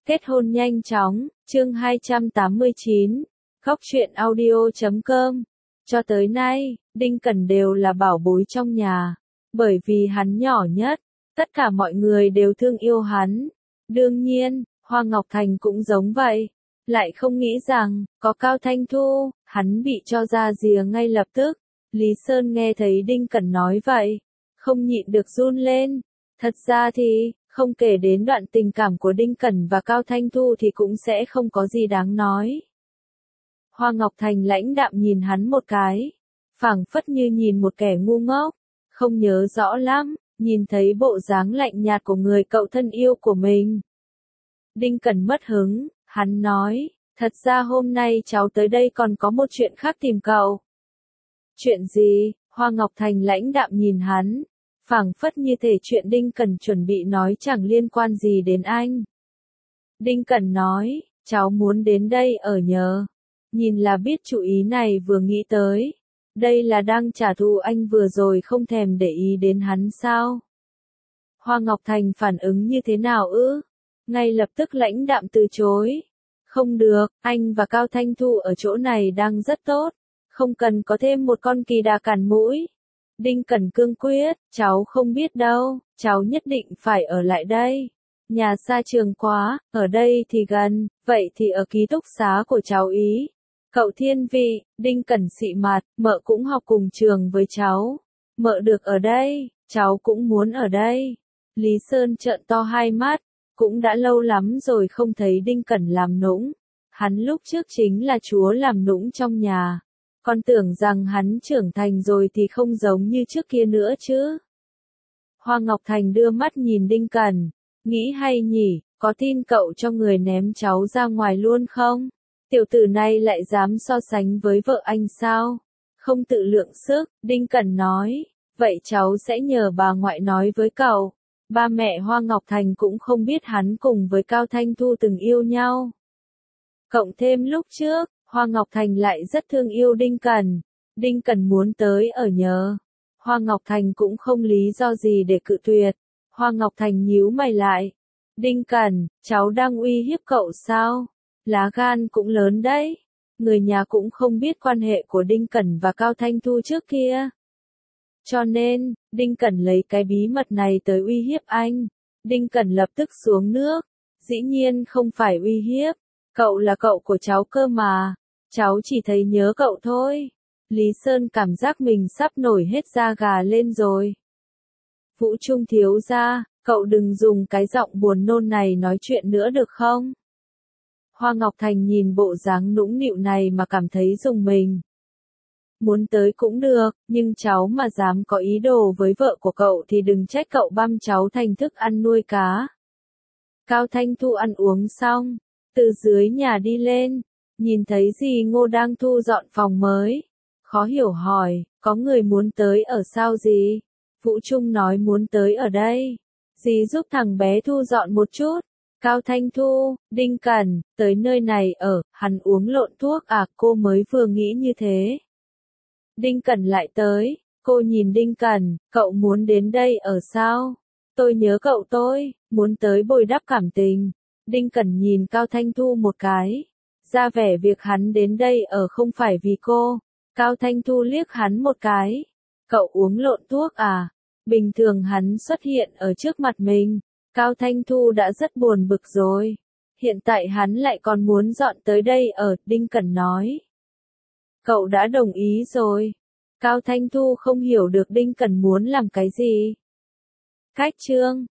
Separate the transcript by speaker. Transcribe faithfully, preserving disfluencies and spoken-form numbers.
Speaker 1: Kết hôn nhanh chóng, chương hai trăm tám mươi chín, Góc truyện audio chấm com. Cho tới nay, Đinh Cẩn đều là bảo bối trong nhà, bởi vì hắn nhỏ nhất, tất cả mọi người đều thương yêu hắn. Đương nhiên, Hoa Ngọc Thành cũng giống vậy, lại không nghĩ rằng, có Cao Thanh Thu, hắn bị cho ra rìa ngay lập tức. Lý Sơn nghe thấy Đinh Cẩn nói vậy, không nhịn được run lên. Thật ra thì, không kể đến đoạn tình cảm của Đinh Cẩn và Cao Thanh Thu thì cũng sẽ không có gì đáng nói. Hoa Ngọc Thành lãnh đạm nhìn hắn một cái, phảng phất như nhìn một kẻ ngu ngốc, không nhớ rõ lắm, nhìn thấy bộ dáng lạnh nhạt của người cậu thân yêu của mình. Đinh Cẩn mất hứng, hắn nói, thật ra hôm nay cháu tới đây còn có một chuyện khác tìm cậu. Chuyện gì? Hoa Ngọc Thành lãnh đạm nhìn hắn, phảng phất như thể chuyện Đinh Cẩn chuẩn bị nói chẳng liên quan gì đến anh. Đinh Cẩn nói, cháu muốn đến đây ở nhờ. Nhìn là biết chủ ý này vừa nghĩ tới. Đây là đang trả thù anh vừa rồi không thèm để ý đến hắn sao? Hoa Ngọc Thành phản ứng như thế nào ư? Ngay lập tức lãnh đạm từ chối. Không được, anh và Cao Thanh Thu ở chỗ này đang rất tốt. Không cần có thêm một con kỳ đà cản mũi. Đinh Cẩn cương quyết, cháu không biết đâu, cháu nhất định phải ở lại đây. Nhà xa trường quá, ở đây thì gần, vậy thì ở ký túc xá của cháu ý. Cậu thiên vị, Đinh Cẩn xị mặt, mợ cũng học cùng trường với cháu. Mợ được ở đây, cháu cũng muốn ở đây. Lý Sơn trợn to hai mắt, cũng đã lâu lắm rồi không thấy Đinh Cẩn làm nũng. Hắn lúc trước chính là chúa làm nũng trong nhà. Con tưởng rằng hắn trưởng thành rồi thì không giống như trước kia nữa chứ. Hoa Ngọc Thành đưa mắt nhìn Đinh Cẩn, nghĩ hay nhỉ, có tin cậu cho người ném cháu ra ngoài luôn không? Tiểu tử này lại dám so sánh với vợ anh sao? Không tự lượng sức, Đinh Cẩn nói, vậy cháu sẽ nhờ bà ngoại nói với cậu. Ba mẹ Hoa Ngọc Thành cũng không biết hắn cùng với Cao Thanh Thu từng yêu nhau. Cộng thêm lúc trước, Hoa Ngọc Thành lại rất thương yêu Đinh Cẩn. Đinh Cẩn muốn tới ở nhờ. Hoa Ngọc Thành cũng không lý do gì để cự tuyệt. Hoa Ngọc Thành nhíu mày lại. Đinh Cẩn, cháu đang uy hiếp cậu sao? Lá gan cũng lớn đấy. Người nhà cũng không biết quan hệ của Đinh Cẩn và Cao Thanh Thu trước kia. Cho nên, Đinh Cẩn lấy cái bí mật này tới uy hiếp anh. Đinh Cẩn lập tức xuống nước. Dĩ nhiên không phải uy hiếp. Cậu là cậu của cháu cơ mà. Cháu chỉ thấy nhớ cậu thôi. Lý Sơn cảm giác mình sắp nổi hết da gà lên rồi. Vũ Trung thiếu gia, cậu đừng dùng cái giọng buồn nôn này nói chuyện nữa được không? Hoa Ngọc Thành nhìn bộ dáng nũng nịu này mà cảm thấy rùng mình. Muốn tới cũng được, nhưng cháu mà dám có ý đồ với vợ của cậu thì đừng trách cậu băm cháu thành thức ăn nuôi cá. Cao Thanh Thu ăn uống xong, từ dưới nhà đi lên, nhìn thấy dì Ngô đang thu dọn phòng mới. Khó hiểu hỏi, có người muốn tới ở sao dì? Vũ Trung nói muốn tới ở đây. Dì giúp thằng bé thu dọn một chút. Cao Thanh Thu, Đinh Cẩn, tới nơi này ở, hắn uống lộn thuốc à, cô mới vừa nghĩ như thế. Đinh Cẩn lại tới, cô nhìn Đinh Cẩn, cậu muốn đến đây ở sao? Tôi nhớ cậu tôi, muốn tới bồi đắp cảm tình. Đinh Cẩn nhìn Cao Thanh Thu một cái, ra vẻ việc hắn đến đây ở không phải vì cô. Cao Thanh Thu liếc hắn một cái, cậu uống lộn thuốc à? Bình thường hắn xuất hiện ở trước mặt mình, Cao Thanh Thu đã rất buồn bực rồi. Hiện tại hắn lại còn muốn dọn tới đây ở, Đinh Cẩn nói. Cậu đã đồng ý rồi. Cao Thanh Thu không hiểu được Đinh Cẩn muốn làm cái gì. Cách chương